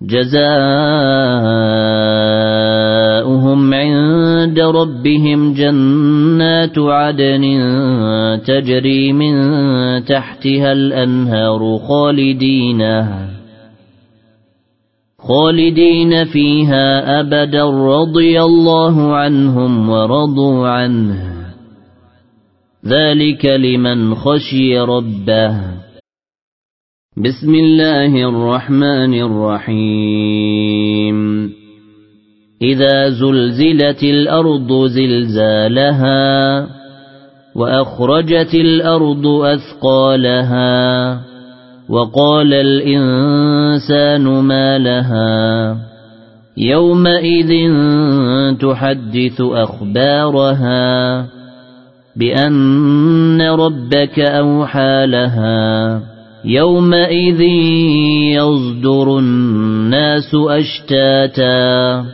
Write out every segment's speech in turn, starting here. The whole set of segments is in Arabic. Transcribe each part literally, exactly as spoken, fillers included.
جزاؤهم عند ربهم جنات عدن تجري من تحتها الأنهار خالدين خالدين فيها أبدا رضي الله عنهم ورضوا عنه ذلك لمن خشي ربه. بسم الله الرحمن الرحيم. إذا زلزلت الأرض زلزالها وأخرجت الأرض أثقالها وقال الإنسان ما لها يومئذ تحدث أخبارها بأن ربك أوحى لها يومئذ يصدر الناس أشتاتا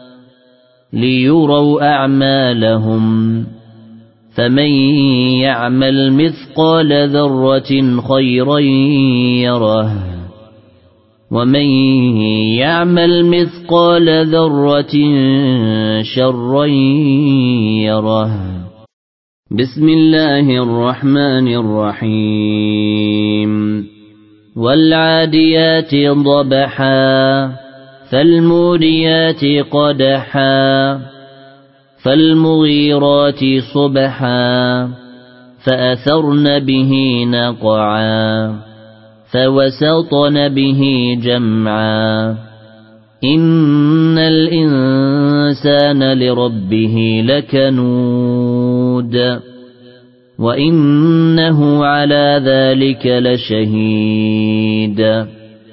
ليروا أعمالهم فمن يعمل مثقال ذرة خيرا يره ومن يعمل مثقال ذرة شرا يره. بسم الله الرحمن الرحيم. والعاديات ضبحا فالموريات قدحا فالمغيرات صبحا فأثرن به نقعا فوسطن به جمعا إن الإنسان لربه لكنود وإنه على ذلك لشهيد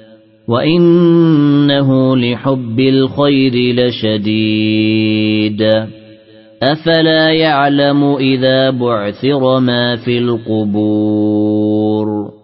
وإنه لحب الخير لشديد أفلا يعلم إذا بعثر ما في القبور